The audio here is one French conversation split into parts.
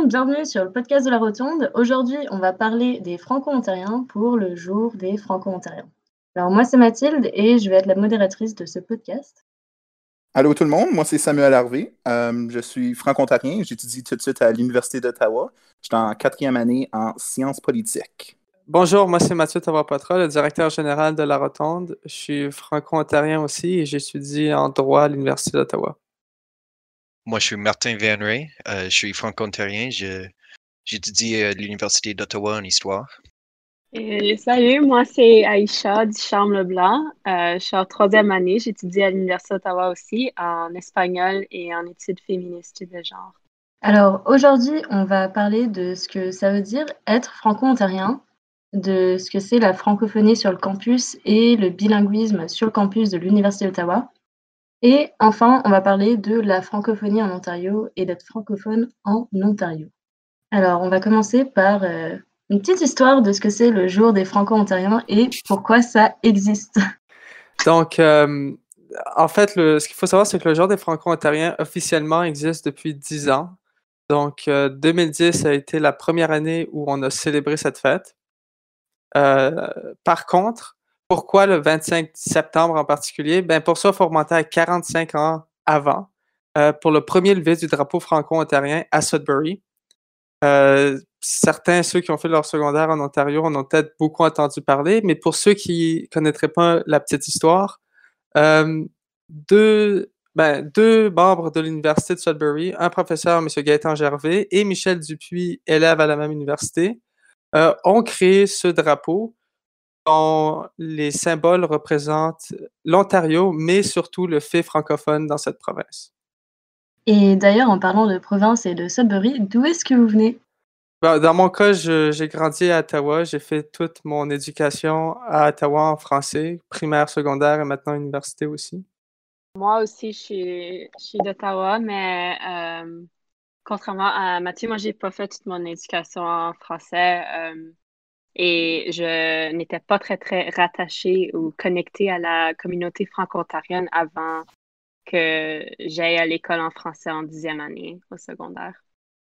monde, bienvenue sur le podcast de la Rotonde. Aujourd'hui, on va parler des Franco-Ontariens pour le jour des Franco-Ontariens. Alors moi, c'est Mathilde et je vais être la modératrice de ce podcast. Allô tout le monde, moi c'est Samuel Harvey. Je suis franco-ontarien, j'étudie tout de suite à l'Université d'Ottawa. Je suis en 4e année en sciences politiques. Bonjour, moi c'est Mathieu Tavapatra, le directeur général de la Rotonde. Je suis franco-ontarien aussi et j'étudie en droit à l'Université d'Ottawa. Moi je suis Martin Van Ray, je suis franco-ontarien, j'étudie à l'Université d'Ottawa en histoire. Salut, moi c'est Aïcha Ducharme-Leblanc. Je suis en 3e année, j'étudie à l'Université d'Ottawa aussi en espagnol et en études féministes et de genre. Alors aujourd'hui, on va parler de ce que ça veut dire être franco-ontarien, de ce que c'est la francophonie sur le campus et le bilinguisme sur le campus de l'Université d'Ottawa. Et enfin, on va parler de la francophonie en Ontario et d'être francophone en Ontario. Alors, on va commencer par une petite histoire de ce que c'est le jour des Franco-Ontariens et pourquoi ça existe. Donc, en fait, ce qu'il faut savoir, c'est que le jour des Franco-Ontariens officiellement existe depuis 10 ans. Donc, 2010 a été la première année où on a célébré cette fête. Par contre, pourquoi le 25 septembre en particulier? Ben, pour ça, il faut remonter à 45 ans avant, pour le premier lever du drapeau franco-ontarien à Sudbury. Certains, ceux qui ont fait leur secondaire en Ontario, en ont peut-être beaucoup entendu parler, mais pour ceux qui ne connaîtraient pas la petite histoire, deux membres de l'Université de Sudbury, un professeur, M. Gaétan Gervais, et Michel Dupuis, élève à la même université, ont créé ce drapeau dont les symboles représentent l'Ontario, mais surtout le fait francophone dans cette province. Et d'ailleurs, en parlant de province et de Sudbury, d'où est-ce que vous venez? Dans mon cas, j'ai grandi à Ottawa. J'ai fait toute mon éducation à Ottawa en français, primaire, secondaire et maintenant université aussi. Moi aussi, je suis d'Ottawa, mais contrairement à Mathieu, moi, j'ai pas fait toute mon éducation en français et je n'étais pas très, très rattachée ou connectée à la communauté franco-ontarienne avant que j'aille à l'école en français en 10e année au secondaire.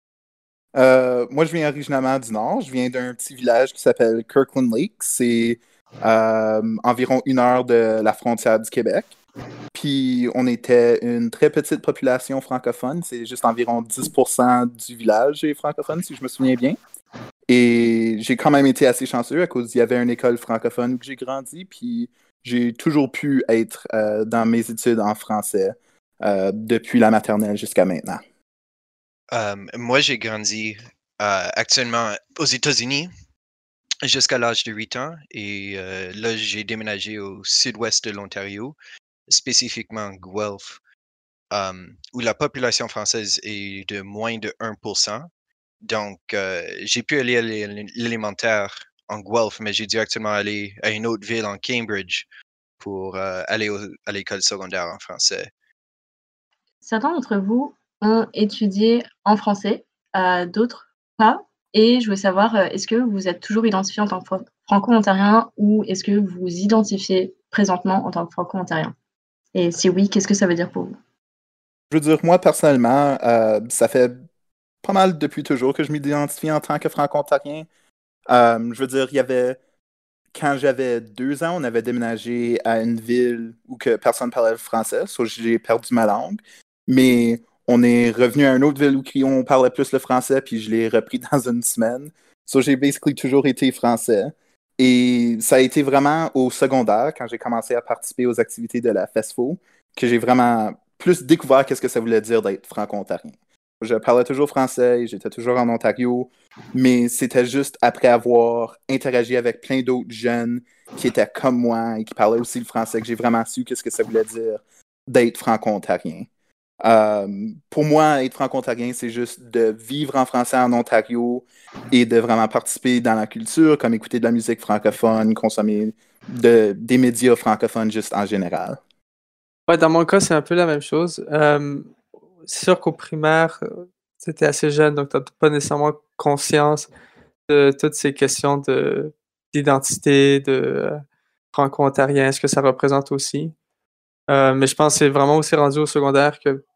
Moi je viens originalement du Nord, je viens d'un petit village qui s'appelle Kirkland Lake. C'est environ 1 heure de la frontière du Québec. Puis on était une très petite population francophone, c'est juste environ 10% du village est francophone, si je me souviens bien. Et j'ai quand même été assez chanceux à cause qu'il y avait une école francophone où j'ai grandi, puis j'ai toujours pu être dans mes études en français depuis la maternelle jusqu'à maintenant. Moi, j'ai grandi actuellement aux États-Unis jusqu'à l'âge de 8 ans et là, j'ai déménagé au sud-ouest de l'Ontario, spécifiquement Guelph, où la population française est de moins de 1%. Donc, j'ai pu aller à l'élémentaire en Guelph, mais j'ai dû actuellement aller à une autre ville en Cambridge pour aller à l'école secondaire en français. Certains d'entre vous ont étudié en français, d'autres pas. Et je veux savoir, est-ce que vous êtes toujours identifié en tant que franco-ontarien ou est-ce que vous vous identifiez présentement en tant que franco-ontarien? Et si oui, qu'est-ce que ça veut dire pour vous? Je veux dire, moi, personnellement, ça fait pas mal depuis toujours que je m'identifie en tant que franco-ontarien. Je veux dire, il y avait... Quand j'avais 2 ans, on avait déménagé à une ville où que personne parlait le français, so j'ai perdu ma langue. Mais on est revenu à une autre ville où on parlait plus le français, puis je l'ai repris dans une semaine. So j'ai basically toujours été français. Et ça a été vraiment au secondaire, quand j'ai commencé à participer aux activités de la FESFO, que j'ai vraiment plus découvert qu'est-ce que ça voulait dire d'être franco-ontarien. Je parlais toujours français, j'étais toujours en Ontario, mais c'était juste après avoir interagi avec plein d'autres jeunes qui étaient comme moi et qui parlaient aussi le français que j'ai vraiment su qu'est-ce que ça voulait dire d'être franco-ontarien. Pour moi, être franco-ontarien, c'est juste de vivre en français en Ontario et de vraiment participer dans la culture, comme écouter de la musique francophone, consommer des médias francophones juste en général. Ouais, dans mon cas, c'est un peu la même chose. C'est sûr qu'au primaire, c'était assez jeune, donc tu n'as pas nécessairement conscience de toutes ces questions d'identité, de franco-ontarien, ce que ça représente aussi. Mais je pense que c'est vraiment aussi rendu au secondaire que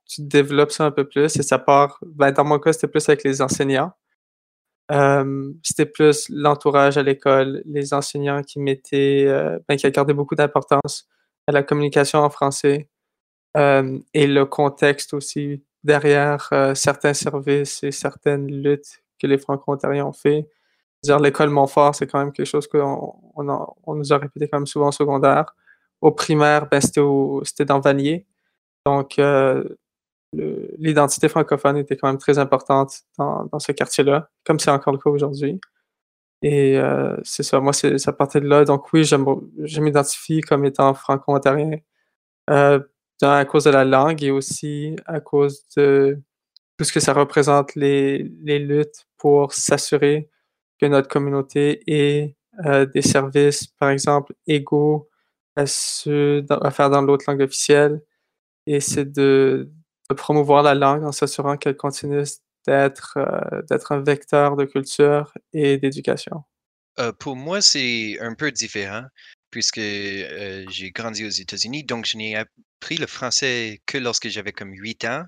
tu développes ça un peu plus et ça part, dans mon cas, c'était plus avec les enseignants. C'était plus l'entourage à l'école, les enseignants qui qui accordaient beaucoup d'importance à la communication en français, et le contexte aussi derrière certains services et certaines luttes que les Franco-Ontariens ont fait. Dire l'école Montfort, c'est quand même quelque chose qu'on nous a répété quand même souvent au secondaire. Au primaire, c'était dans Vanier. Donc, l'identité francophone était quand même très importante dans ce quartier-là, comme c'est encore le cas aujourd'hui. Et c'est ça, moi, ça partait de là. Donc oui, je m'identifie comme étant franco-ontarien, euh, à cause de la langue et aussi à cause de tout ce que ça représente, les luttes pour s'assurer que notre communauté ait des services, par exemple, égaux à ceux à faire dans l'autre langue officielle. Et c'est de promouvoir la langue en s'assurant qu'elle continue d'être un vecteur de culture et d'éducation. Pour moi, c'est un peu différent puisque j'ai grandi aux États-Unis, donc je n'ai appris le français que lorsque j'avais comme 8 ans.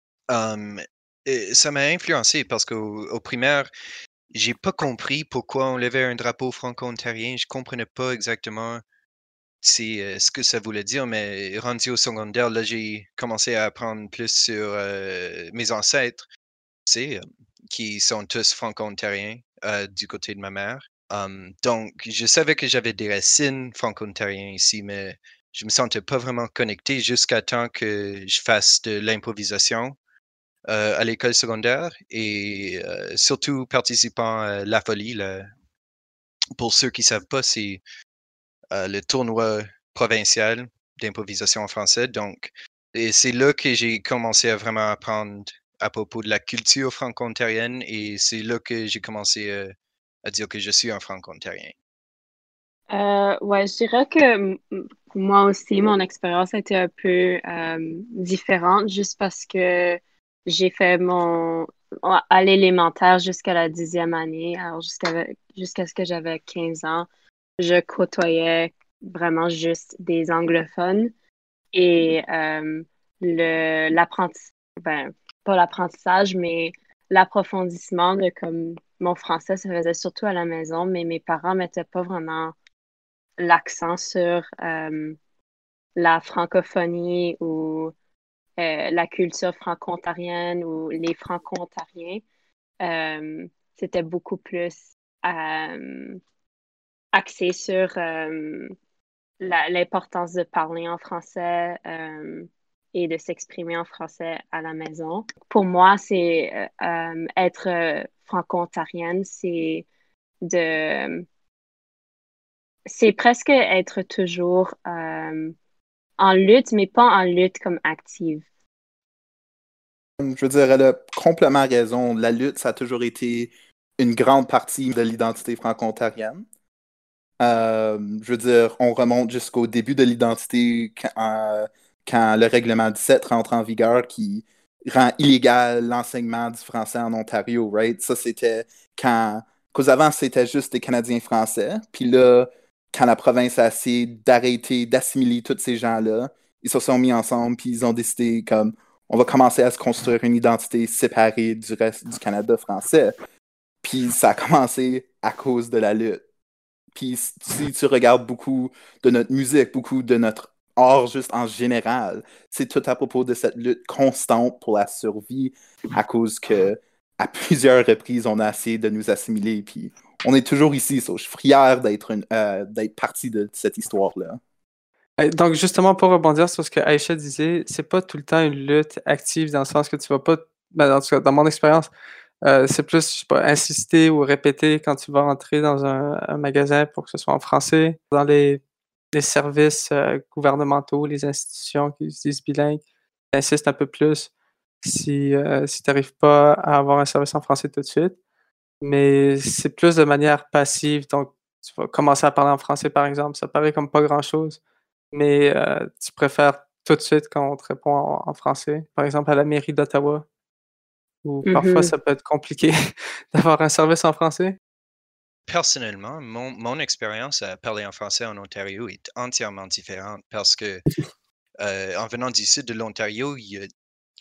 Et ça m'a influencé parce qu'au primaire, j'ai pas compris pourquoi on levait un drapeau franco-ontarien. Je comprenais pas exactement ce que ça voulait dire, mais rendu au secondaire, là, j'ai commencé à apprendre plus sur mes ancêtres, tu sais, qui sont tous franco-ontariens du côté de ma mère. Donc, je savais que j'avais des racines franco-ontariennes ici, mais je me sentais pas vraiment connecté jusqu'à temps que je fasse de l'improvisation à l'école secondaire et surtout participant à La Folie. Pour ceux qui savent pas, c'est le tournoi provincial d'improvisation en français. Donc, et c'est là que j'ai commencé à vraiment apprendre à propos de la culture franco-ontarienne et c'est là que j'ai commencé à dire que je suis un franco-ontarien. Ouais, je dirais que moi aussi, mon expérience a été un peu différente juste parce que j'ai fait à l'élémentaire jusqu'à la 10e année, alors jusqu'à ce que j'avais 15 ans, je côtoyais vraiment juste des anglophones et pas l'apprentissage, mais l'approfondissement de comme mon français se faisait surtout à la maison, mais mes parents mettaient pas vraiment l'accent sur la francophonie ou la culture franco-ontarienne ou les franco-ontariens. C'était beaucoup plus euh, axé sur l'importance de parler en français et de s'exprimer en français à la maison. Pour moi, c'est être franco-ontarienne, de c'est presque être toujours en lutte, mais pas en lutte comme active. Je veux dire, elle a complètement raison. La lutte, ça a toujours été une grande partie de l'identité franco-ontarienne. Je veux dire, on remonte jusqu'au début de l'identité quand le règlement 17 rentre en vigueur qui rend illégal l'enseignement du français en Ontario, right? Ça, c'était Qu'aux avant, c'était juste des Canadiens français. Puis là, quand la province a essayé d'arrêter, d'assimiler tous ces gens-là, ils se sont mis ensemble, puis ils ont décidé comme on va commencer à se construire une identité séparée du reste du Canada français. Puis ça a commencé à cause de la lutte. Puis si tu regardes beaucoup de notre musique, beaucoup de notre art juste en général, c'est tout à propos de cette lutte constante pour la survie à cause que à plusieurs reprises, on a essayé de nous assimiler. Puis on est toujours ici. So, je suis fier d'être partie de cette histoire-là. Donc, justement, pour rebondir sur ce que Aïcha disait, c'est pas tout le temps une lutte active dans le sens que tu vas pas, en tout cas, dans mon expérience, c'est plus, je sais pas, insister ou répéter quand tu vas entrer dans un magasin pour que ce soit en français. Dans les services gouvernementaux, les institutions qui se disent bilingues, insiste un peu plus si tu n'arrives pas à avoir un service en français tout de suite. Mais c'est plus de manière passive. Donc, tu vas commencer à parler en français, par exemple. Ça paraît comme pas grand-chose, mais tu préfères tout de suite quand on te répond en français. Par exemple, à la mairie d'Ottawa, où parfois ça peut être compliqué d'avoir un service en français. Personnellement, mon expérience à parler en français en Ontario est entièrement différente parce que en venant du sud de l'Ontario, il y a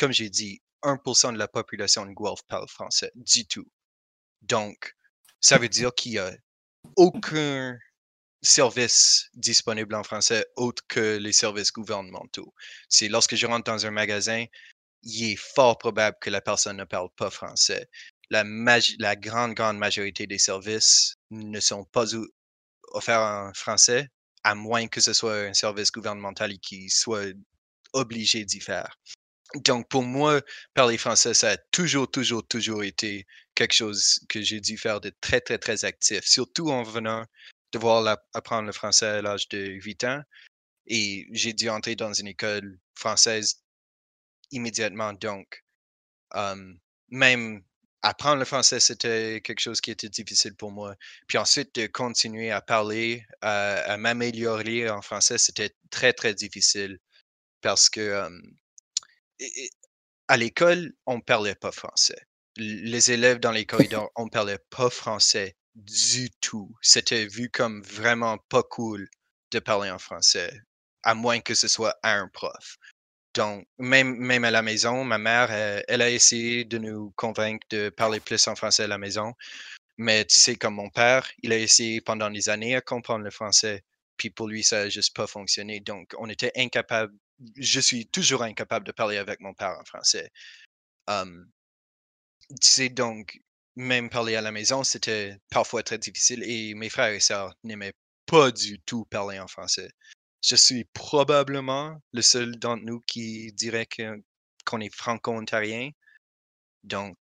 comme j'ai dit, 1% de la population de Guelph parle français du tout. Donc, ça veut dire qu'il n'y a aucun service disponible en français autre que les services gouvernementaux. C'est lorsque je rentre dans un magasin, il est fort probable que la personne ne parle pas français. La grande majorité des services ne sont pas offerts en français, à moins que ce soit un service gouvernemental qui soit obligé d'y faire. Donc, pour moi, parler français, ça a toujours été quelque chose que j'ai dû faire de très, très, très actif, surtout en venant devoir apprendre le français à l'âge de 8 ans. Et j'ai dû entrer dans une école française immédiatement. Donc, même apprendre le français, c'était quelque chose qui était difficile pour moi. Puis ensuite, de continuer à parler, à m'améliorer en français, c'était très, très difficile parce que à l'école, on ne parlait pas français. Les élèves dans les corridors, on ne parlait pas français du tout. C'était vu comme vraiment pas cool de parler en français, à moins que ce soit à un prof. Donc, même à la maison, ma mère, elle a essayé de nous convaincre de parler plus en français à la maison. Mais tu sais, comme mon père, il a essayé pendant des années à comprendre le français. Puis pour lui, ça n'a juste pas fonctionné. Donc, on était incapable. Je suis toujours incapable de parler avec mon père en français. Tu sais, donc, même parler à la maison, c'était parfois très difficile. Et mes frères et sœurs n'aimaient pas du tout parler en français. Je suis probablement le seul d'entre nous qui dirait qu'on est franco-ontarien. Donc,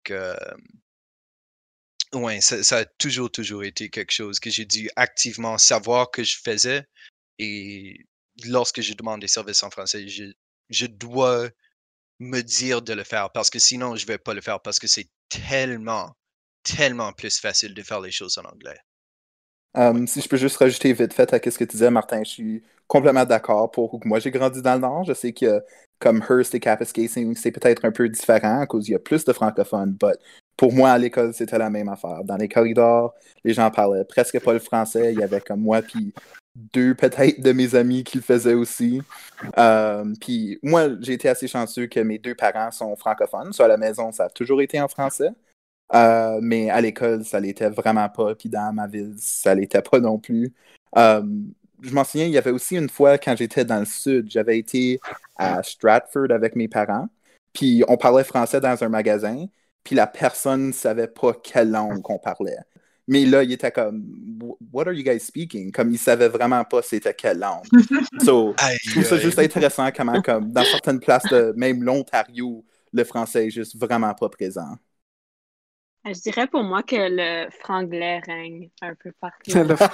ouais, ça a toujours été quelque chose que j'ai dû activement savoir que je faisais. Et lorsque je demande des services en français, je dois me dire de le faire parce que sinon, je ne vais pas le faire parce que c'est tellement plus facile de faire les choses en anglais. Ouais. Si je peux juste rajouter vite fait à ce que tu disais, Martin, je suis complètement d'accord. Moi, j'ai grandi dans le Nord. Je sais que comme Hearst et Kapuskasing, c'est peut-être un peu différent à cause qu'il y a plus de francophones. Mais pour moi, à l'école, c'était la même affaire. Dans les corridors, les gens parlaient presque pas le français. Il y avait comme moi, puis 2 peut-être de mes amis qui le faisaient aussi. Puis moi, j'ai été assez chanceux que mes 2 parents sont francophones. Soit à la maison, ça a toujours été en français. Mais à l'école, ça l'était vraiment pas. Puis dans ma ville, ça l'était pas non plus. Je m'en souviens, il y avait aussi une fois quand j'étais dans le sud, j'avais été à Stratford avec mes parents. Puis on parlait français dans un magasin. Puis la personne ne savait pas quelle langue on parlait. Mais là, il était comme, What are you guys speaking? Comme il savait vraiment pas c'était quelle langue. So, je trouve ça juste intéressant comment, comme, dans certaines places de même l'Ontario, le français est juste vraiment pas présent. Je dirais pour moi que le franglais règne un peu partout. Le Ça,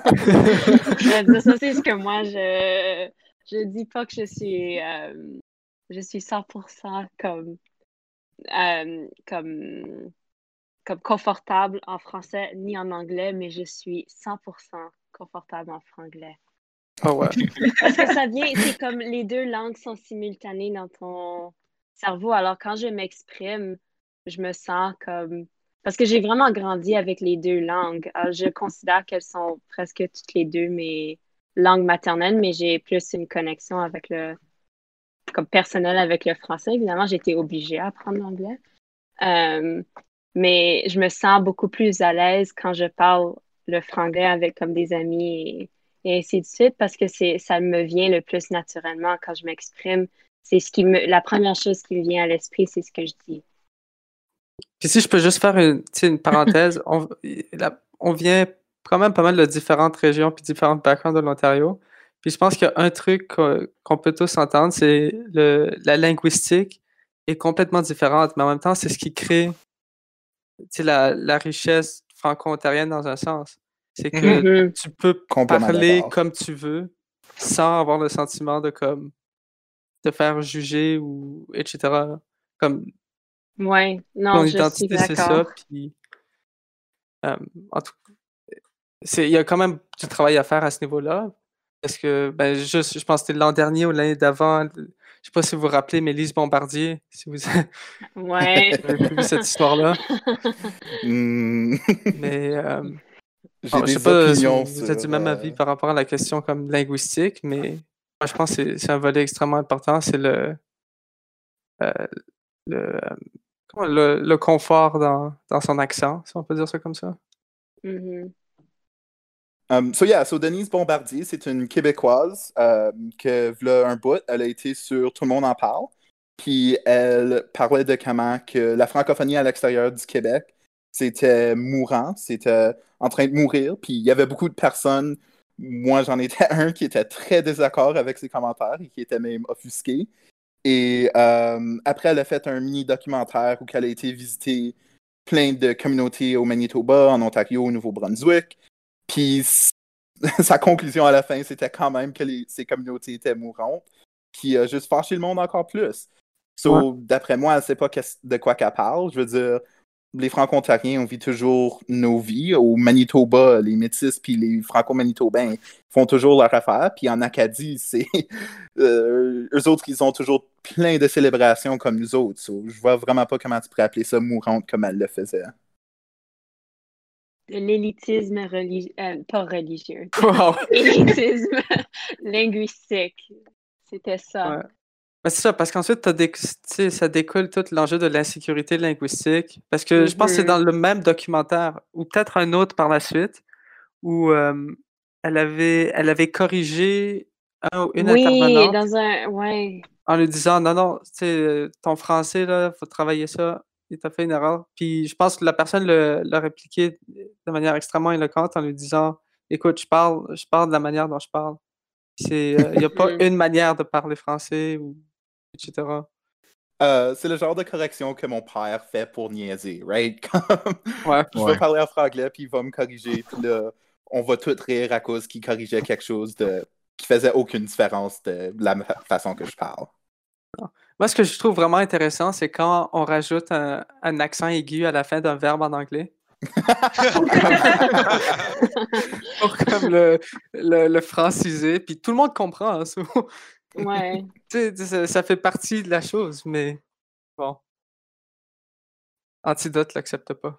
c'est ce que moi, je dis pas que je suis 100% comme confortable en français ni en anglais, mais je suis 100% confortable en franglais. Oh ouais. Parce que c'est comme les 2 langues sont simultanées dans ton cerveau. Alors quand je m'exprime, je me sens comme... Parce que j'ai vraiment grandi avec les 2 langues. Alors, je considère qu'elles sont presque toutes les 2 mes langues maternelles, mais j'ai plus une connexion avec comme personnelle avec le français. Évidemment, j'ai été obligée à apprendre l'anglais. Mais je me sens beaucoup plus à l'aise quand je parle le franglais avec comme des amis et ainsi de suite, parce que ça me vient le plus naturellement quand je m'exprime. C'est la première chose qui me vient à l'esprit, c'est ce que je dis. Puis si je peux juste faire une parenthèse, on vient quand même pas mal de différentes régions puis différents backgrounds de l'Ontario. Puis je pense qu'il y a un truc qu'on peut tous entendre, c'est la linguistique est complètement différente, mais en même temps, c'est ce qui crée la richesse franco-ontarienne dans un sens. C'est que tu peux parler comme tu veux sans avoir le sentiment de comme te faire juger ou etc. Comme ouais, non, ton je identité, suis c'est ça. d'accord. Puis, en tout cas, il y a quand même du travail à faire à ce niveau-là. Parce que, je pense que c'était l'an dernier ou l'année d'avant. Je sais pas si vous vous rappelez, mais Lise Bombardier, si vous Ouais. avez vu cette histoire-là. Mais, J'ai je sais des pas si opinions vous êtes du même avis par rapport à la question comme linguistique, mais moi, je pense que c'est un volet extrêmement important. C'est euh, le, le confort dans son accent, si on peut dire ça comme ça. Mhm. So Denise Bombardier, c'est une Québécoise que, v'là un bout, elle a été sur Tout le monde en parle. Puis elle parlait de comment que la francophonie à l'extérieur du Québec, c'était mourant, c'était en train de mourir. Puis il y avait beaucoup de personnes, moi j'en étais un, qui était très désaccord avec ses commentaires et qui était même offusqué. Et après, elle a fait un mini-documentaire où elle a été visiter plein de communautés au Manitoba, en Ontario, au Nouveau-Brunswick. Puis sa conclusion à la fin, c'était quand même que ces communautés étaient mourantes, qui a juste fâché le monde encore plus. So, d'après moi, elle ne sait pas de quoi qu'elle parle. Je veux dire, les Franco-Ontariens, on vit toujours nos vies. Au Manitoba, les Métis puis les Franco-Manitobains font toujours leur affaire. Puis en Acadie, c'est eux autres, ils ont toujours plein de célébrations comme nous autres. So, je vois vraiment pas comment tu pourrais appeler ça mourante comme elle le faisait. De l'élitisme pas religieux. Wow. L'élitisme linguistique. C'était ça. Ouais. Ben, c'est ça, parce qu'ensuite, ça découle tout l'enjeu de l'insécurité linguistique. Parce que je pense que c'est dans le même documentaire, ou peut-être un autre par la suite, où elle avait corrigé une Oui, intervenante dans un. Ouais. en lui disant non, non, tu sais, ton français, là, faut travailler ça. Il t'a fait une erreur. Puis je pense que la personne l'a répliqué de manière extrêmement éloquente en lui disant écoute, je parle de la manière dont je parle. Il n'y a pas une manière de parler français, ou etc. C'est le genre de correction que mon père fait pour niaiser, right? Ouais. Je vais parler en franglais, puis il va me corriger, puis là, on va tout rire à cause qu'il corrigeait quelque chose qui faisait aucune différence de la façon que je parle. Moi, ce que je trouve vraiment intéressant, c'est quand on rajoute un accent aigu à la fin d'un verbe en anglais. Pour comme le franciser, puis tout le monde comprend. Hein, Ouais. ça fait partie de la chose, mais bon. Antidote l'accepte pas.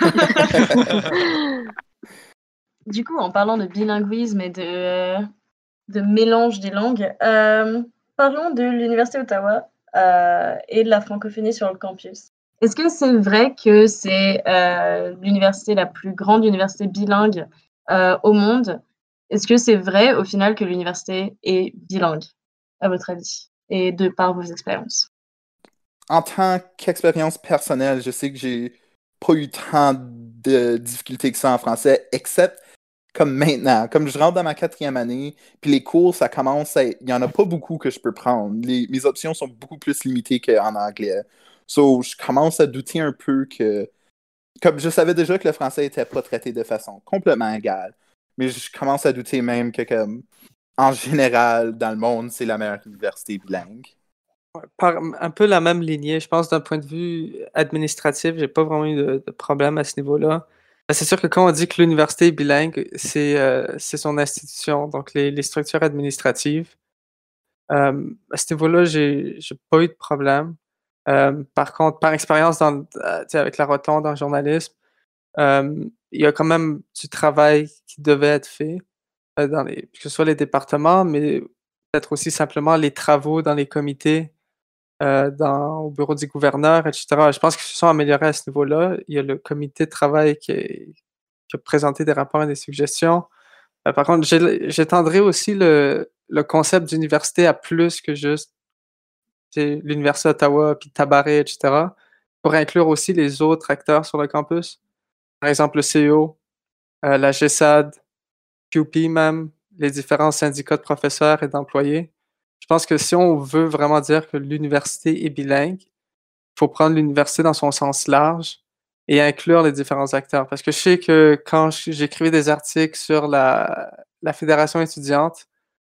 Du coup, en parlant de bilinguisme et de mélange des langues, parlons de l'Université d'Ottawa et de la francophonie sur le campus. Est-ce que c'est vrai que c'est l'université, la plus grande université bilingue au monde? Est-ce que c'est vrai au final que l'université est bilingue, à votre avis, et de par vos expériences? En tant qu'expérience personnelle, je sais que j'ai pas eu tant de difficultés que ça en français, except comme maintenant. Comme je rentre dans ma 4e année, puis les cours, ça commence à... Il n'y en a pas beaucoup que je peux prendre. Mes options sont beaucoup plus limitées qu'en anglais. So, je commence à douter un peu que... Comme je savais déjà que le français n'était pas traité de façon complètement égale, mais je commence à douter même que, comme, en général, dans le monde, c'est la meilleure université bilingue. Par un peu la même lignée, je pense, d'un point de vue administratif, j'ai pas vraiment eu de problème à ce niveau-là. C'est sûr que quand on dit que l'université est bilingue, c'est son institution, donc les structures administratives. À ce niveau-là, j'ai pas eu de problème. Par contre, par expérience avec la rotonde en journalisme, il y a quand même du travail qui devait être fait que ce soit les départements, mais peut-être aussi simplement les travaux dans les comités, au bureau du gouverneur, etc. Je pense qu'ils se sont améliorés à ce niveau-là. Il y a le comité de travail qui a présenté des rapports et des suggestions. Par contre, j'étendrai aussi le concept d'université à plus que juste l'Université d'Ottawa, puis Tabaret, etc., pour inclure aussi les autres acteurs sur le campus. Par exemple, le CEO, la GESAD, QP même, les différents syndicats de professeurs et d'employés. Je pense que si on veut vraiment dire que l'université est bilingue, il faut prendre l'université dans son sens large et inclure les différents acteurs. Parce que je sais que quand j'écrivais des articles sur la fédération étudiante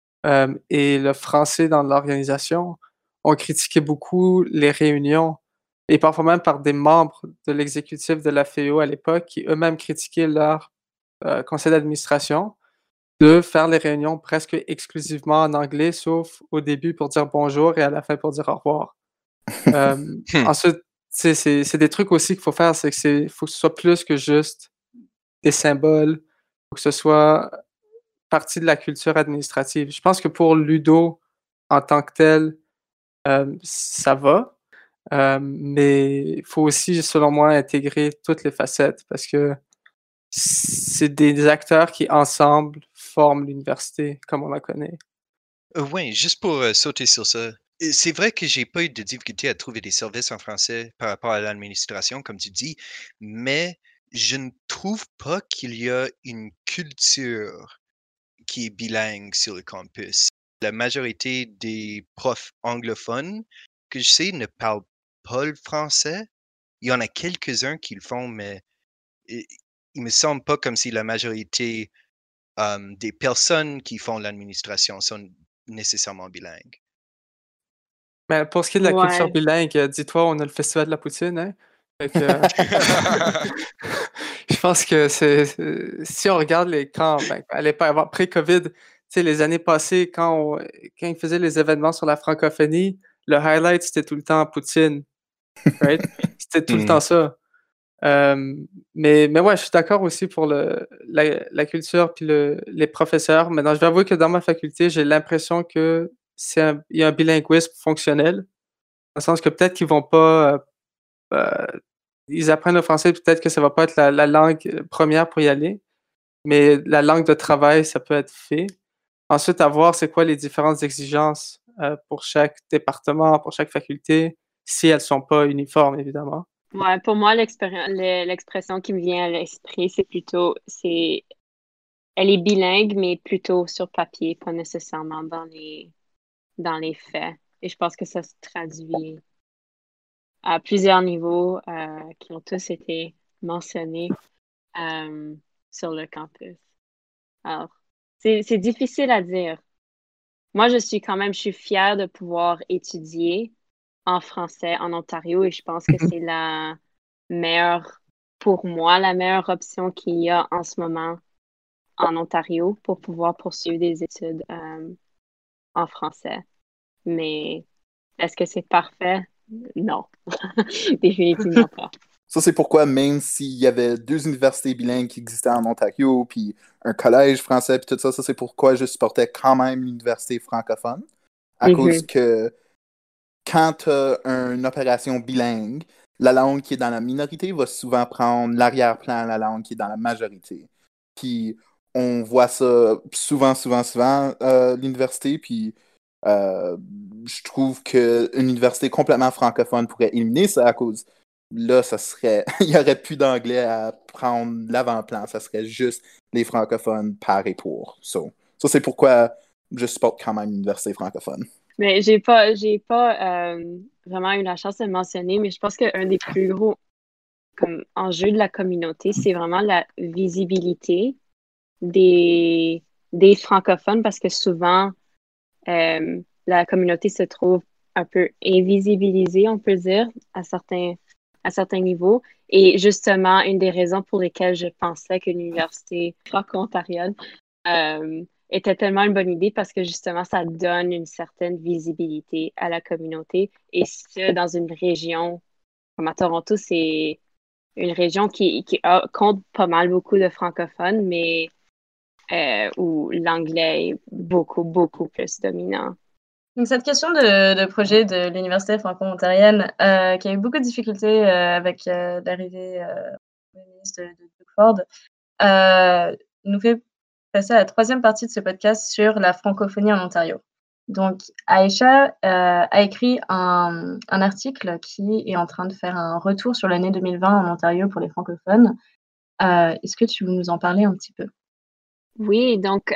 et le français dans l'organisation, on critiquait beaucoup les réunions et parfois même par des membres de l'exécutif de la FEO à l'époque qui eux-mêmes critiquaient leur conseil d'administration de faire les réunions presque exclusivement en anglais, sauf au début pour dire bonjour et à la fin pour dire au revoir. Ensuite, c'est des trucs aussi qu'il faut faire, c'est que faut que ce soit plus que juste des symboles, faut que ce soit partie de la culture administrative. Je pense que pour Ludo, en tant que tel, ça va. Mais il faut aussi, selon moi, intégrer toutes les facettes parce que c'est des acteurs qui, ensemble, forment l'université comme on la connaît. Oui, juste pour sauter sur ça. C'est vrai que j'ai pas eu de difficulté à trouver des services en français par rapport à l'administration, comme tu dis, mais je ne trouve pas qu'il y a une culture qui est bilingue sur le campus. La majorité des profs anglophones que je sais ne parlent pas le français. Il y en a quelques-uns qui le font, mais i il me semble pas comme si la majorité, des personnes qui font l'administration sont nécessairement bilingues. Mais pour ce qui est de la culture Ouais. bilingue, dis-toi, on a le festival de la poutine, hein? Fait que, je pense que si on regarde à l'époque avant pré-COVID, tu sais, les années passées, quand ils faisaient les événements sur la francophonie, le highlight, c'était tout le temps poutine, right? C'était tout le temps ça. Mais ouais, je suis d'accord aussi pour la culture puis les professeurs. Maintenant, je vais avouer que dans ma faculté, j'ai l'impression que il y a un bilinguisme fonctionnel, dans le sens que peut-être qu'ils vont pas, ils apprennent le français, peut-être que ça va pas être la langue première pour y aller, mais la langue de travail, ça peut être fait. Ensuite, à voir c'est quoi les différentes exigences pour chaque département, pour chaque faculté, si elles sont pas uniformes, évidemment. Ouais, pour moi, l'expression qui me vient à l'esprit, elle est bilingue, mais plutôt sur papier, pas nécessairement dans les faits. Et je pense que ça se traduit à plusieurs niveaux qui ont tous été mentionnés euh, sur le campus. Alors, c'est difficile à dire. Moi, je suis fière de pouvoir étudier en français en Ontario et je pense que c'est pour moi, la meilleure option qu'il y a en ce moment en Ontario pour pouvoir poursuivre des études en français. Mais est-ce que c'est parfait? Non, définitivement pas. Ça, c'est pourquoi même s'il y avait deux universités bilingues qui existaient en Ontario, puis un collège français, puis tout ça, ça c'est pourquoi je supportais quand même l'université francophone. À cause Mhm. que quand tu as une opération bilingue, la langue qui est dans la minorité va souvent prendre l'arrière-plan à la langue qui est dans la majorité. Puis on voit ça souvent, souvent, souvent à l'université, puis euh, je trouve qu'une université complètement francophone pourrait éliminer ça à cause là, ça serait. Il n'y aurait plus d'anglais à prendre l'avant-plan. Ça serait juste les francophones par et pour. So, ça, c'est pourquoi je supporte quand même l'université francophone. Mais j'ai pas vraiment eu la chance de le mentionner, mais je pense qu'un des plus gros comme enjeux de la communauté, c'est vraiment la visibilité des francophones parce que souvent, la communauté se trouve un peu invisibilisée, on peut dire, à certains niveaux. Et justement, une des raisons pour lesquelles je pensais que l'université franco-ontarienne était tellement une bonne idée parce que justement, ça donne une certaine visibilité à la communauté. Et ce, dans une région comme à Toronto, c'est une région compte pas mal beaucoup de francophones, mais où l'anglais est beaucoup, beaucoup plus dominant. Donc cette question de projet de l'université franco-ontarienne, qui a eu beaucoup de difficultés avec l'arrivée du ministre de Doug Ford, nous fait passer à la troisième partie de ce podcast sur la francophonie en Ontario. Donc Aïcha a écrit un article qui est en train de faire un retour sur l'année 2020 en Ontario pour les francophones. Est-ce que tu veux nous en parler un petit peu? Oui, donc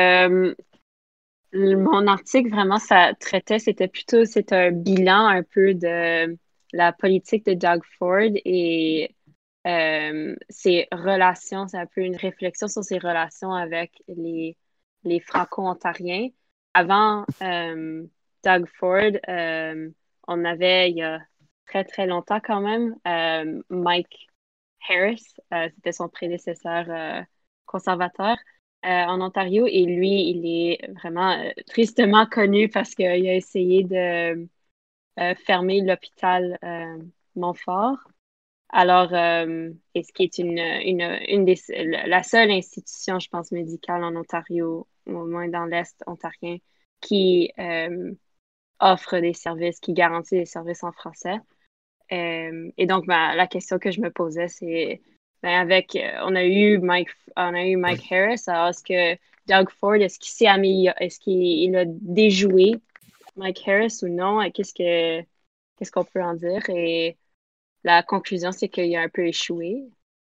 mon article, vraiment, c'était un bilan un peu de la politique de Doug Ford et ses relations, c'est un peu une réflexion sur ses relations avec les Franco-Ontariens. Avant Doug Ford, on avait, il y a très, très longtemps quand même, Mike Harris, c'était son prédécesseur conservateur en Ontario et lui, il est vraiment tristement connu parce qu'il a essayé de fermer l'hôpital Montfort. Alors, et ce qui est la seule institution, je pense, médicale en Ontario, au moins dans l'Est ontarien, qui offre des services, qui garantit des services en français. Et donc, la question que je me posais, c'est on a eu Mike Harris. Alors, est-ce que Doug Ford, est-ce qu'il s'est amélioré, est-ce qu'il a déjoué Mike Harris ou non? Et qu'est-ce qu'on peut en dire? Et la conclusion, c'est qu'il a un peu échoué.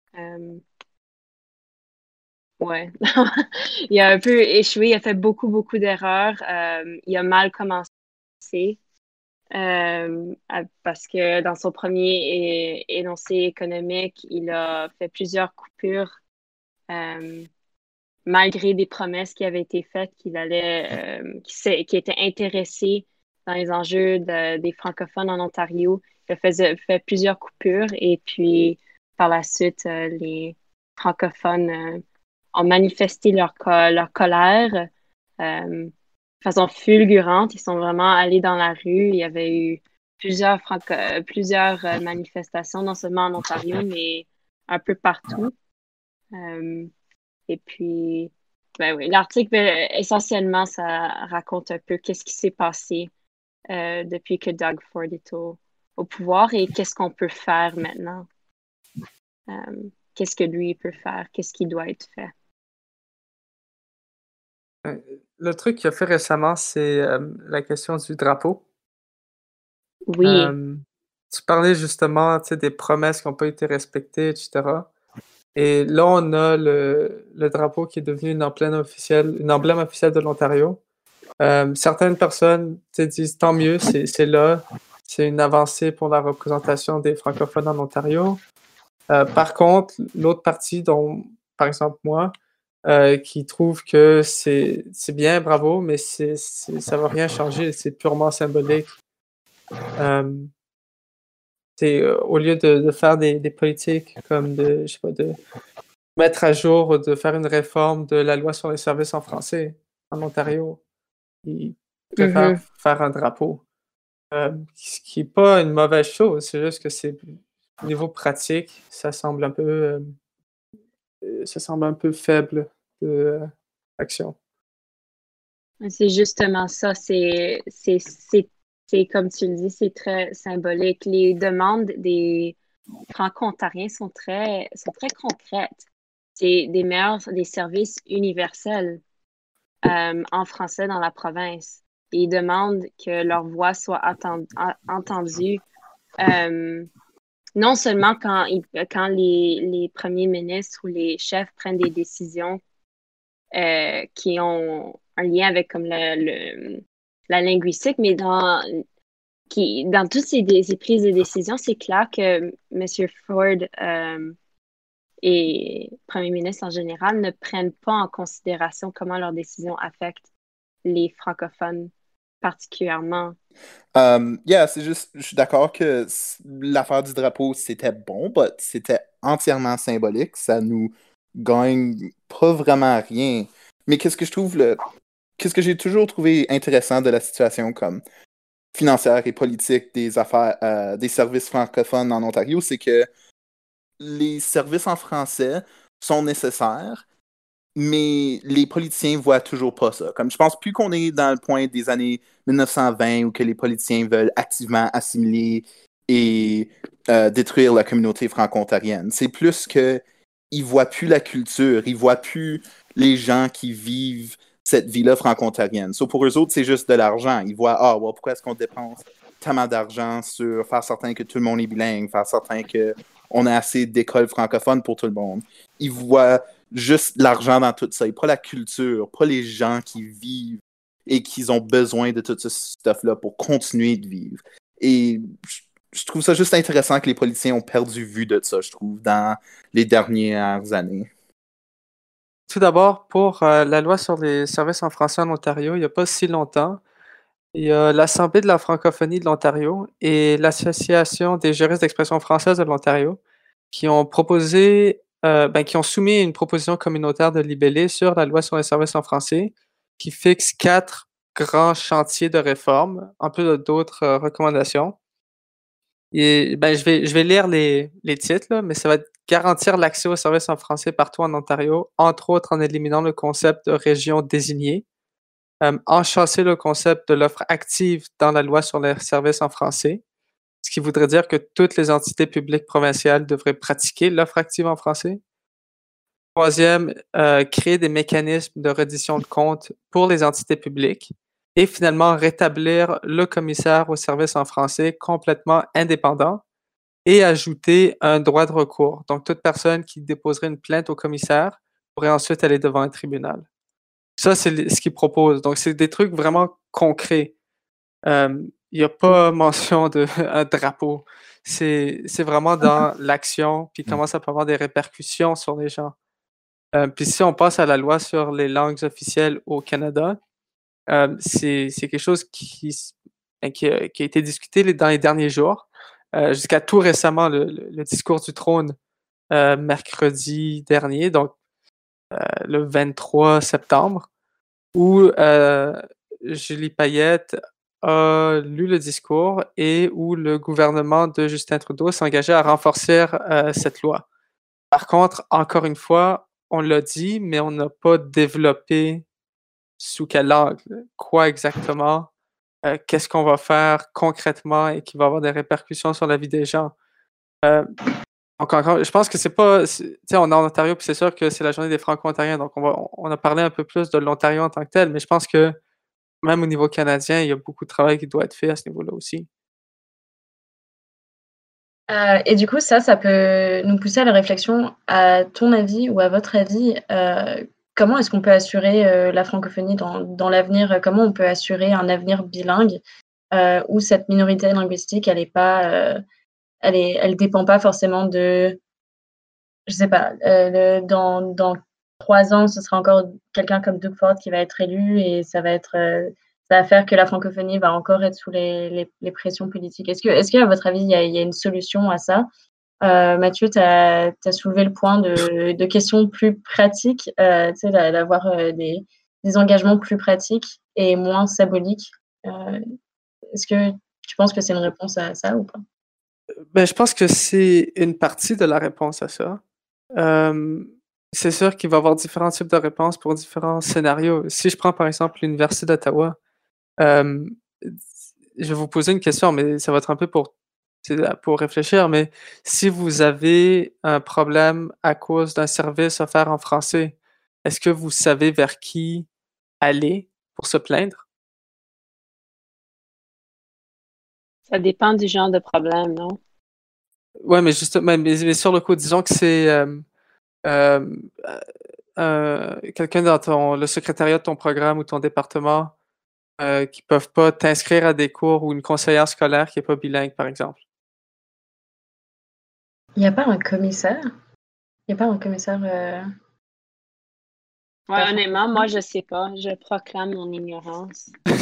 Ouais. Il a un peu échoué. Il a fait beaucoup, beaucoup d'erreurs. Il a mal commencé. Parce que dans son premier énoncé économique, il a fait plusieurs coupures malgré des promesses qui avaient été faites qu'il qui était intéressé dans les enjeux des francophones en Ontario. Il a fait plusieurs coupures et puis par la suite, les francophones ont manifesté leur colère de façon fulgurante. Ils sont vraiment allés dans la rue. Il y avait eu plusieurs manifestations, non seulement en Ontario, mais un peu partout. Et puis, ben oui, l'article, essentiellement, ça raconte un peu qu'est-ce qui s'est passé depuis que Doug Ford est au pouvoir et qu'est-ce qu'on peut faire maintenant. Qu'est-ce que lui peut faire? Qu'est-ce qui doit être fait? Le truc qu'il a fait récemment, c'est la question du drapeau. Oui. Tu parlais justement, tu sais, des promesses qui n'ont pas été respectées, etc. Et là, on a le drapeau qui est devenu une emblème officielle de l'Ontario. Certaines personnes disent tant mieux, c'est là, c'est une avancée pour la représentation des francophones en Ontario. Par contre, l'autre partie, dont par exemple moi, qui trouve que c'est bien, bravo, mais ça ne va rien changer, c'est purement symbolique. Au lieu de faire des politiques comme je sais pas, de mettre à jour, de faire une réforme de la loi sur les services en français en Ontario, ils préfèrent faire un drapeau. Ce qui n'est pas une mauvaise chose, c'est juste que au niveau pratique, ça semble un peu faible de action. C'est justement ça. C'est comme tu le dis, c'est très symbolique. Les demandes des Franco-Ontariens sont très concrètes. C'est des services universels en français dans la province. Ils demandent que leur voix soit entendue. Non seulement quand les premiers ministres ou les chefs prennent des décisions qui ont un lien avec comme la linguistique, mais dans toutes ces prises de décision, c'est clair que M. Ford et Premier ministre en général ne prennent pas en considération comment leurs décisions affectent les francophones particulièrement. C'est juste, je suis d'accord que l'affaire du drapeau, c'était bon, mais c'était entièrement symbolique. Ça nous gagne pas vraiment rien. Mais qu'est-ce que j'ai toujours trouvé intéressant de la situation comme financière et politique des affaires, des services francophones en Ontario, c'est que les services en français sont nécessaires, mais les politiciens voient toujours pas ça. Comme je pense plus qu'on est dans le point des années 1920 où que les politiciens veulent activement assimiler et détruire la communauté franco-ontarienne. C'est plus que ils voient plus la culture, ils voient plus les gens qui vivent cette vie-là franco-ontarienne. So, pour eux autres, c'est juste de l'argent. Ils voient, pourquoi est-ce qu'on dépense tellement d'argent sur faire certain que tout le monde est bilingue, faire certain qu'on a assez d'écoles francophones pour tout le monde. Ils voient juste l'argent dans tout ça, et pas la culture, pas les gens qui vivent et qui ont besoin de tout ce stuff-là pour continuer de vivre. Et je trouve ça juste intéressant que les politiciens ont perdu vue de ça, je trouve, dans les dernières années. Tout d'abord, pour la loi sur les services en français en Ontario, il n'y a pas si longtemps, il y a l'Assemblée de la francophonie de l'Ontario et l'Association des juristes d'expression française de l'Ontario qui ont qui ont soumis une proposition communautaire de libellé sur la loi sur les services en français qui fixe 4 grands chantiers de réforme, en plus d'autres recommandations. Et je vais lire les titres, là, mais ça va être garantir l'accès aux services en français partout en Ontario, entre autres en éliminant le concept de région désignée, enchasser le concept de l'offre active dans la loi sur les services en français, ce qui voudrait dire que toutes les entités publiques provinciales devraient pratiquer l'offre active en français. Troisième, créer des mécanismes de reddition de comptes pour les entités publiques. Et finalement, rétablir le commissaire au service en français complètement indépendant et ajouter un droit de recours. Donc, toute personne qui déposerait une plainte au commissaire pourrait ensuite aller devant un tribunal. Ça, c'est ce qu'ils proposent. Donc, c'est des trucs vraiment concrets. Il n'y a pas mention d'un drapeau. C'est vraiment dans l'action, puis comment ça peut avoir des répercussions sur les gens. Puis si on passe à la loi sur les langues officielles au Canada, c'est quelque chose qui a été discuté dans les derniers jours. Jusqu'à tout récemment, le discours du trône mercredi dernier, donc le 23 septembre, où Julie Payette a lu le discours et où le gouvernement de Justin Trudeau s'engageait à renforcer cette loi. Par contre, encore une fois, on l'a dit, mais on n'a pas développé sous quel angle, quoi exactement, qu'est-ce qu'on va faire concrètement et qui va avoir des répercussions sur la vie des gens. Donc encore, je pense que c'est pas, tu sais, on est en Ontario, puis c'est sûr que c'est la journée des Franco-Ontariens, donc on a parlé un peu plus de l'Ontario en tant que tel, mais je pense que même au niveau canadien, il y a beaucoup de travail qui doit être fait à ce niveau-là aussi. Et du coup, ça peut nous pousser à la réflexion. À ton avis ou à votre avis, comment est-ce qu'on peut assurer la francophonie dans l'avenir? Comment on peut assurer un avenir bilingue où cette minorité linguistique, elle est pas, elle dépend pas forcément de, je sais pas, dans 3 ans, ce sera encore quelqu'un comme Doug Ford qui va être élu et ça va faire que la francophonie va encore être sous les pressions politiques. Est-ce qu'à votre avis, il y a une solution à ça? Mathieu, tu as soulevé le point de questions plus pratiques, tu sais, d'avoir des engagements plus pratiques et moins symboliques. Est-ce que tu penses que c'est une réponse à ça ou pas? Ben, je pense que c'est une partie de la réponse à ça. C'est sûr qu'il va y avoir différents types de réponses pour différents scénarios. Si je prends par exemple l'Université d'Ottawa, je vais vous poser une question, mais ça va être un peu pour réfléchir, mais si vous avez un problème à cause d'un service offert en français, est-ce que vous savez vers qui aller pour se plaindre? Ça dépend du genre de problème, non? Ouais, mais justement, mais sur le coup, disons que c'est quelqu'un dans le secrétariat de ton programme ou ton département qui peuvent pas t'inscrire à des cours ou une conseillère scolaire qui est pas bilingue, par exemple. Il n'y a pas un commissaire? Il n'y a pas un commissaire Ouais, honnêtement, moi, je sais pas. Je proclame mon ignorance. Mais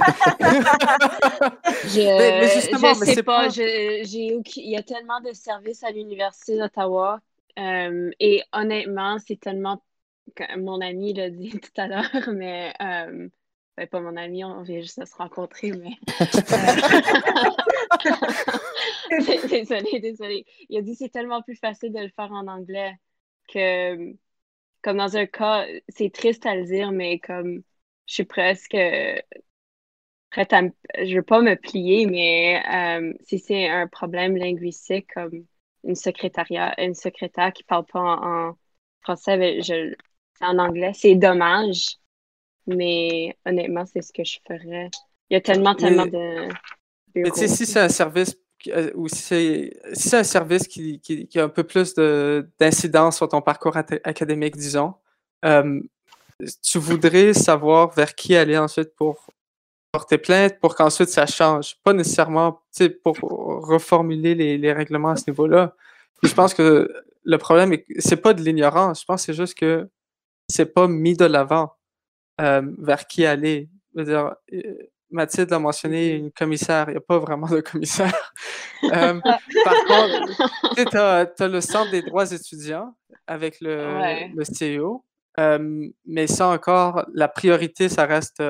justement, Je sais pas. Il y a tellement de services à l'Université d'Ottawa. Et honnêtement, c'est tellement. Mon ami l'a dit tout à l'heure, mais ben, pas mon ami, on vient juste de se rencontrer, mais. Désolée. Il a dit que c'est tellement plus facile de le faire en anglais que. Comme dans un cas, c'est triste à le dire, mais comme je suis presque prête à je veux pas me plier, mais si c'est un problème linguistique comme une secrétaire qui parle pas en français, ben, c'est en anglais. C'est dommage, mais honnêtement, c'est ce que je ferais. Il y a tellement de Mais tu sais, si c'est un service ou si c'est un service qui a un peu plus d'incidence sur ton parcours académique, disons, tu voudrais savoir vers qui aller ensuite pour porter plainte, pour qu'ensuite ça change. Pas nécessairement, tu sais, pour reformuler les règlements à ce niveau-là. Puis je pense que le problème, c'est pas de l'ignorance. Je pense que c'est juste que c'est pas mis de l'avant vers qui aller. Je veux dire, Mathilde a mentionné une commissaire. Il n'y a pas vraiment de commissaire. Par contre, tu as le Centre des droits étudiants avec le CEO. Mais ça encore, la priorité, ça reste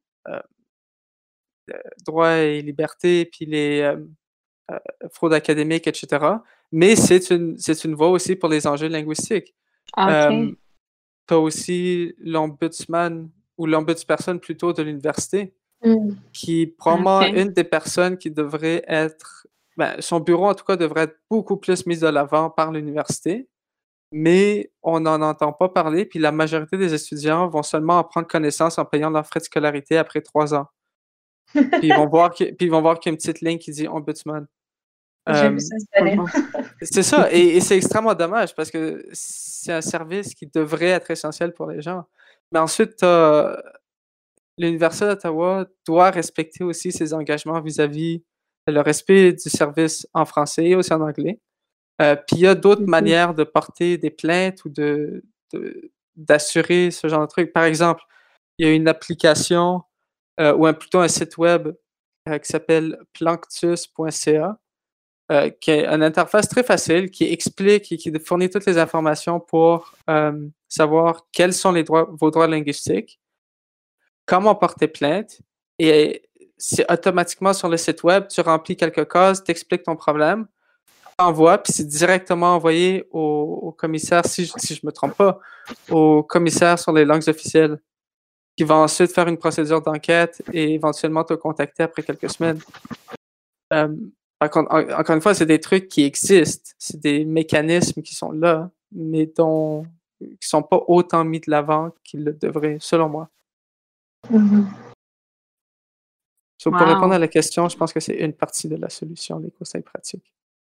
droits et libertés, puis les fraudes académiques, etc. Mais c'est une voie aussi pour les enjeux linguistiques. OK. Tu as aussi l'ombudsman ou l'ombudsperson plutôt de l'université, qui probablement une des personnes qui devrait être son bureau, en tout cas, devrait être beaucoup plus mis de l'avant par l'université, mais on n'en entend pas parler, puis la majorité des étudiants vont seulement en prendre connaissance en payant leurs frais de scolarité après 3 ans. Puis ils vont voir qu'il y a une petite ligne qui dit Ombudsman. J'ai vu ça cette année. C'est ça, et c'est extrêmement dommage parce que c'est un service qui devrait être essentiel pour les gens. Mais ensuite, l'Université d'Ottawa doit respecter aussi ses engagements vis-à-vis le respect du service en français et aussi en anglais. Puis il y a d'autres manières de porter des plaintes ou d'assurer ce genre de truc. Par exemple, il y a une application ou plutôt un site web qui s'appelle planctus.ca qui est une interface très facile qui explique et qui fournit toutes les informations pour savoir quels sont vos droits linguistiques, comment porter plainte, et c'est automatiquement sur le site web, tu remplis quelques cases, tu expliques ton problème, tu envoies, puis c'est directement envoyé au commissaire, si je ne me trompe pas, au commissaire sur les langues officielles, qui va ensuite faire une procédure d'enquête et éventuellement te contacter après quelques semaines. Encore une fois, c'est des trucs qui existent, c'est des mécanismes qui sont là, mais qui ne sont pas autant mis de l'avant qu'ils le devraient, selon moi. Pour répondre à la question, je pense que c'est une partie de la solution, les conseils pratiques.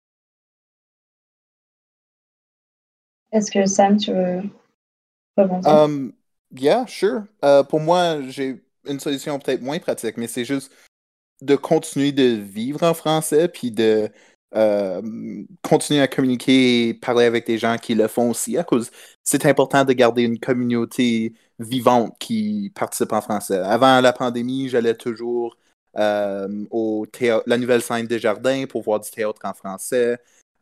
Est-ce que Sam, tu veux rebondir? Yeah, sure. Pour moi, j'ai une solution peut-être moins pratique, mais c'est juste de continuer de vivre en français, puis de continuer à communiquer et parler avec des gens qui le font aussi, à cause c'est important de garder une communauté vivante qui participe en français. Avant la pandémie, j'allais toujours au théâtre, la Nouvelle Scène des Jardins pour voir du théâtre en français.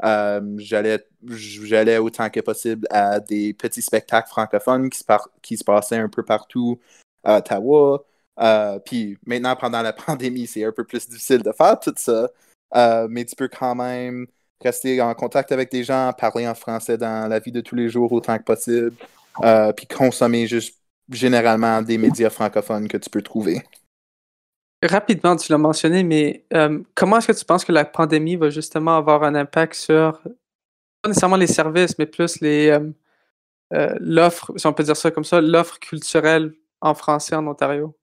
J'allais autant que possible à des petits spectacles francophones qui se passaient un peu partout à Ottawa. Puis maintenant, pendant la pandémie, c'est un peu plus difficile de faire tout ça. Mais tu peux quand même rester en contact avec des gens, parler en français dans la vie de tous les jours autant que possible. Puis consommer juste généralement des médias francophones que tu peux trouver. Rapidement, tu l'as mentionné, mais comment est-ce que tu penses que la pandémie va justement avoir un impact sur, pas nécessairement les services, mais plus l'offre, si on peut dire ça comme ça, l'offre culturelle en français en Ontario?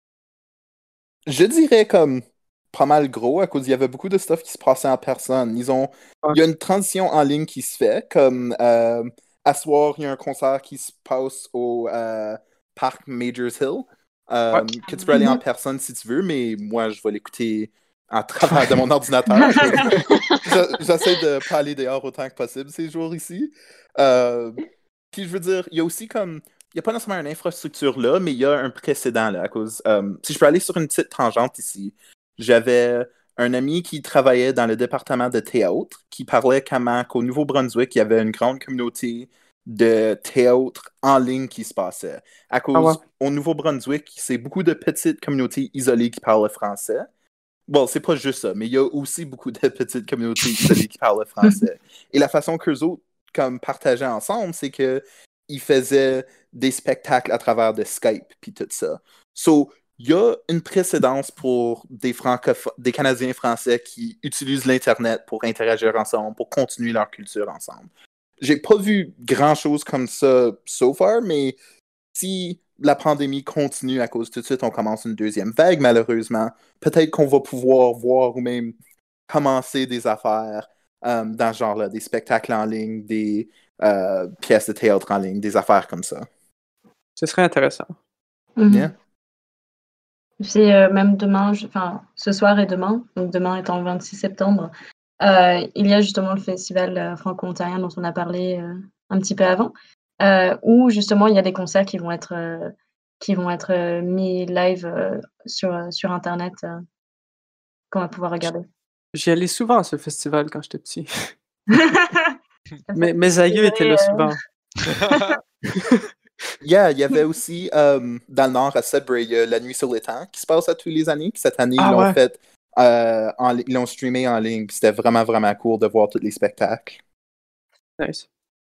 Je dirais comme pas mal gros, à cause il y avait beaucoup de stuff qui se passait en personne. Il y a une transition en ligne qui se fait, comme à soir, il y a un concert qui se passe au parc Majors Hill, que tu peux aller en personne si tu veux, mais moi, je vais l'écouter à travers de mon ordinateur. J'essaie de pas aller dehors autant que possible ces jours ici. Puis je veux dire, il y a aussi comme il n'y a pas nécessairement une infrastructure là, mais il y a un précédent là, à cause. Si je peux aller sur une petite tangente ici, j'avais un ami qui travaillait dans le département de théâtre, qui parlait comment qu'au Nouveau-Brunswick, il y avait une grande communauté de théâtre en ligne qui se passait. À cause, au Nouveau-Brunswick, c'est beaucoup de petites communautés isolées qui parlent français. Bon, c'est pas juste ça, mais il y a aussi beaucoup de petites communautés isolées qui parlent français. Et la façon qu'eux autres comme partageaient ensemble, c'est que ils faisaient des spectacles à travers de Skype puis tout ça. So, il y a une précédence pour des Canadiens français qui utilisent l'Internet pour interagir ensemble, pour continuer leur culture ensemble. J'ai pas vu grand-chose comme ça so far, mais si la pandémie continue à cause tout de suite, on commence une deuxième vague, malheureusement, peut-être qu'on va pouvoir voir ou même commencer des affaires dans ce genre-là, des spectacles en ligne, des pièces de théâtre en ligne, des affaires comme ça. Ce serait intéressant. Yeah. Puis même demain, ce soir et demain, donc demain étant le 26 septembre, il y a justement le festival franco-ontarien dont on a parlé un petit peu avant, où justement il y a des concerts qui vont être mis live sur Internet qu'on va pouvoir regarder. J'y allais souvent à ce festival quand j'étais petit. Mes aïeux étaient là souvent. Yeah, il y avait aussi dans le Nord à Sudbury, il y a la Nuit sur l'étang qui se passe à tous les années. Puis cette année, ils l'ont fait, ils l'ont streamé en ligne. Puis c'était vraiment, vraiment cool de voir tous les spectacles. Nice.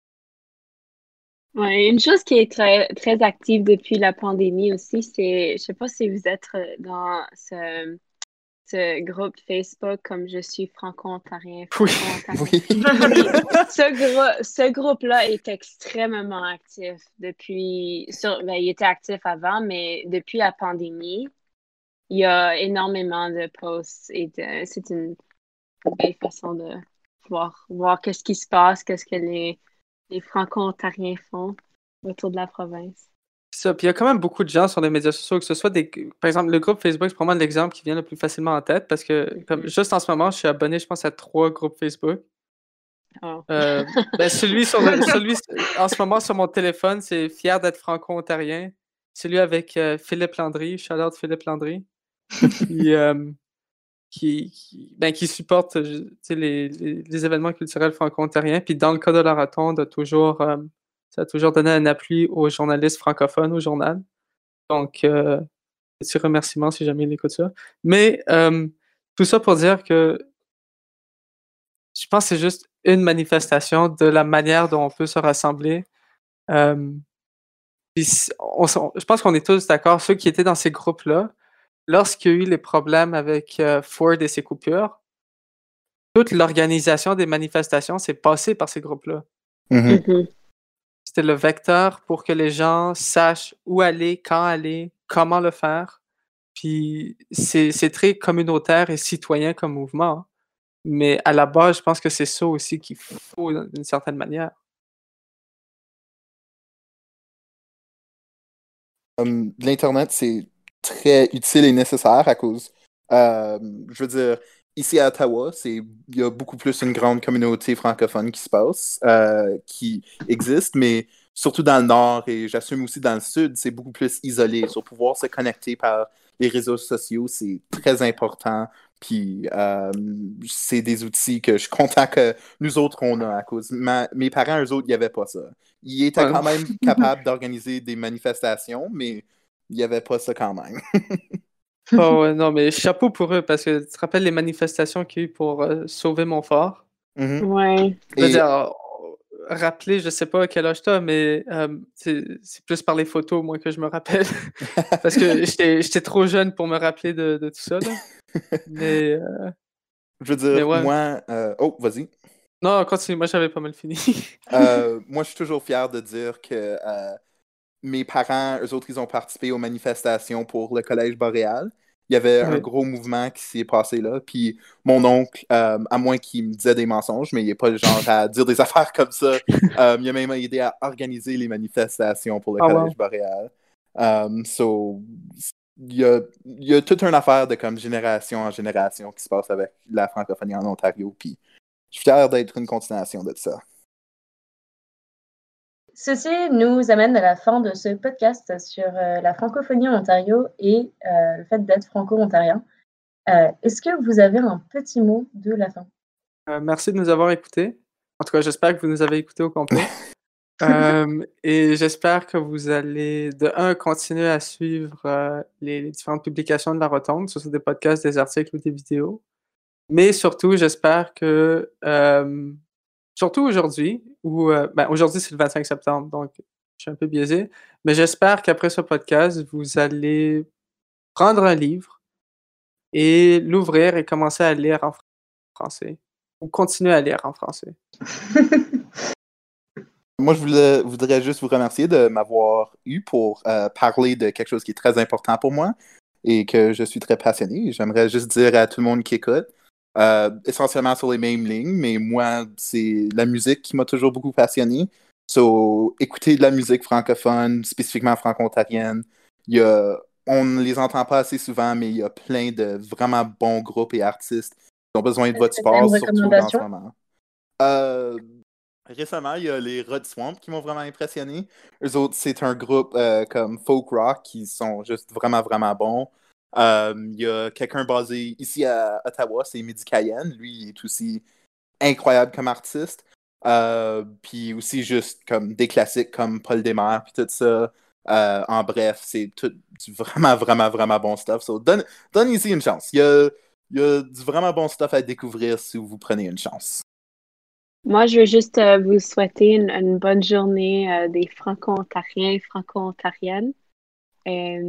Ouais, une chose qui est très, très active depuis la pandémie aussi, c'est, je sais pas si vous êtes dans groupe Facebook comme Je suis franco-ontarien, Oui. franco-ontarien. Oui. Ce groupe-là est extrêmement actif il était actif avant, mais depuis la pandémie, il y a énormément de posts et c'est une belle façon de voir qu'est-ce qui se passe, qu'est-ce que les franco-ontariens font autour de la province. Ça, puis il y a quand même beaucoup de gens sur les médias sociaux, que ce soit par exemple, le groupe Facebook, c'est probablement l'exemple qui vient le plus facilement en tête parce que, comme juste en ce moment, je suis abonné, je pense, à 3 groupes Facebook. Oh. Celui en ce moment sur mon téléphone, c'est Fier d'être franco-ontarien. Celui avec Philippe Landry, shout-out Philippe Landry, qui supporte tu sais, les événements culturels franco-ontariens. Puis dans le cas de la Rotonde, ça a toujours donné un appui aux journalistes francophones au journal. Donc, petit remerciement si jamais il écoute ça. Mais tout ça pour dire que je pense que c'est juste une manifestation de la manière dont on peut se rassembler. Puis je pense qu'on est tous d'accord, ceux qui étaient dans ces groupes-là, lorsqu'il y a eu les problèmes avec Ford et ses coupures, toute l'organisation des manifestations s'est passée par ces groupes-là. Mhm. Mhm. C'était le vecteur pour que les gens sachent où aller, quand aller, comment le faire. Puis c'est très communautaire et citoyen comme mouvement. Mais à la base, je pense que c'est ça aussi qu'il faut d'une certaine manière. L'Internet, c'est très utile et nécessaire à cause, je veux dire, ici à Ottawa, il y a beaucoup plus une grande communauté francophone qui existe, mais surtout dans le nord et j'assume aussi dans le sud, c'est beaucoup plus isolé. Sur pouvoir se connecter par les réseaux sociaux, c'est très important. Puis c'est des outils que je suis content que nous autres on a à cause. Mes parents, eux autres, il n'y avait pas ça. Ils étaient Ouais. quand même capables d'organiser des manifestations, mais il n'y avait pas ça quand même. Oh, ouais, non, mais chapeau pour eux, parce que tu te rappelles les manifestations qu'il y a eu pour sauver Montfort? Mhm. Ouais. Je veux Et dire, rappeler, je sais pas à quel âge t'as, mais c'est plus par les photos, moi, que je me rappelle. Parce que j'étais trop jeune pour me rappeler de tout ça, là. Mais, je veux mais dire, ouais. moi, oh, vas-y. Non, continue, moi j'avais pas mal fini. Moi, je suis toujours fier de dire que mes parents, eux autres, ils ont participé aux manifestations pour le Collège boréal. Il y avait un Oui. gros mouvement qui s'est passé là. Puis mon oncle, à moins qu'il me disait des mensonges, mais il n'est pas le genre à dire des affaires comme ça, il a même aidé à organiser les manifestations pour le Ah, Collège wow. boréal. So, il y a toute une affaire de comme génération en génération qui se passe avec la francophonie en Ontario. Puis je suis fier d'être une continuation de ça. Ceci nous amène à la fin de ce podcast sur la francophonie en Ontario et le fait d'être franco-ontarien. Est-ce que vous avez un petit mot de la fin? Merci de nous avoir écoutés. En tout cas, j'espère que vous nous avez écoutés au complet. Et j'espère que vous allez, de un, continuer à suivre les différentes publications de la Rotonde, que ce soit des podcasts, des articles ou des vidéos. Mais surtout, j'espère que, surtout aujourd'hui, aujourd'hui c'est le 25 septembre, donc je suis un peu biaisé, mais j'espère qu'après ce podcast, vous allez prendre un livre et l'ouvrir et commencer à lire en français, ou continuer à lire en français. Moi, voudrais juste vous remercier de m'avoir eu pour parler de quelque chose qui est très important pour moi et que je suis très passionné. J'aimerais juste dire à tout le monde qui écoute, essentiellement sur les mêmes lignes, mais moi, c'est la musique qui m'a toujours beaucoup passionné. So, écouter de la musique francophone, spécifiquement franco-ontarienne, on ne les entend pas assez souvent, mais il y a plein de vraiment bons groupes et artistes qui ont besoin de votre Est-ce que tu as une support, surtout dans ce recommandation? moment. Récemment, il y a les Rod Swamp qui m'ont vraiment impressionné. Eux autres, c'est un groupe comme folk rock qui sont juste vraiment, vraiment bons. Il y a quelqu'un basé ici à Ottawa, c'est Midi Cayenne. Lui, il est aussi incroyable comme artiste. Puis aussi juste comme des classiques comme Paul Desmarais puis tout ça. En bref, c'est tout du vraiment, vraiment, vraiment bon stuff. So, donnez-y une chance. Il y a du vraiment bon stuff à découvrir si vous prenez une chance. Moi, je veux juste vous souhaiter une bonne journée des franco-ontariens et franco-ontariennes.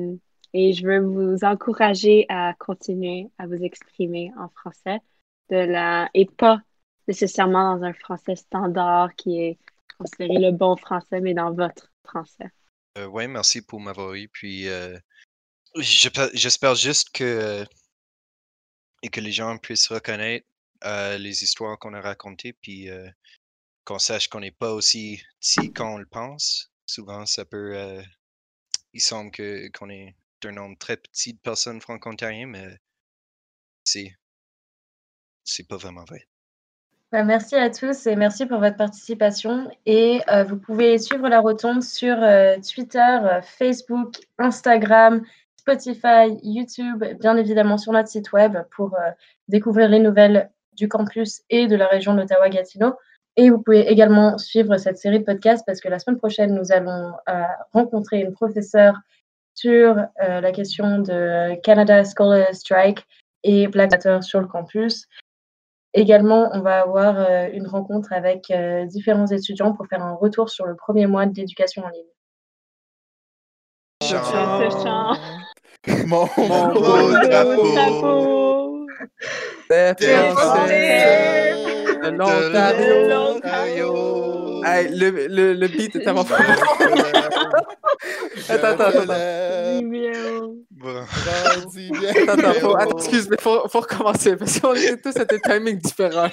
Et je veux vous encourager à continuer à vous exprimer en français et pas nécessairement dans un français standard qui est considéré le bon français, mais dans votre français. Ouais, merci pour m'avoir eu. Puis j'espère juste que les gens puissent reconnaître les histoires qu'on a racontées, puis qu'on sache qu'on n'est pas aussi petit qu'on le pense. Souvent, ça peut. Il semble qu'on est un nombre très petit de personnes franco-ontariennes, mais c'est pas vraiment vrai. Merci à tous et merci pour votre participation. Et vous pouvez suivre la Rotonde sur Twitter, Facebook, Instagram, Spotify, YouTube, bien évidemment sur notre site web pour découvrir les nouvelles du campus et de la région de l'Ottawa-Gatineau. Et vous pouvez également suivre cette série de podcasts parce que la semaine prochaine, nous allons rencontrer une professeure sur la question de Canada Scholar Strike et Black Matter sur le campus. Également, on va avoir une rencontre avec différents étudiants pour faire un retour sur le premier mois de l'éducation en ligne. Ciao. Mon beau drapeau. Des Français de l'Ontario. l'Ontario. Hey, le beat est tellement fort. Attends. Bon. Attends, excuse-moi, faut recommencer parce qu'on était tous à des timings différents.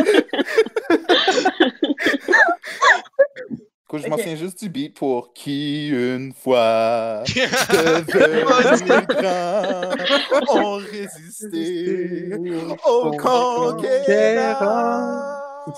Je m'en souviens juste du beat pour qui une fois devenus grands ont résisté aux conquérants.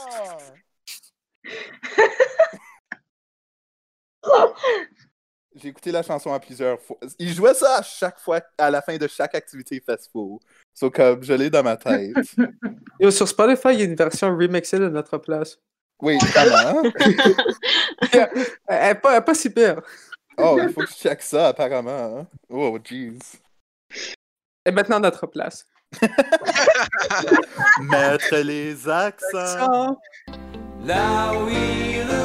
J'ai écouté la chanson à plusieurs fois. Il jouait ça à chaque fois, à la fin de chaque activité festival. So, comme je l'ai dans ma tête. Yo, sur Spotify, il y a une version remixée de notre place. Oui, vraiment. Elle est pas si pire. Oh, il faut que je check ça, apparemment. Hein? Oh, jeez. Et maintenant, notre place. Mettre les accents. Là où il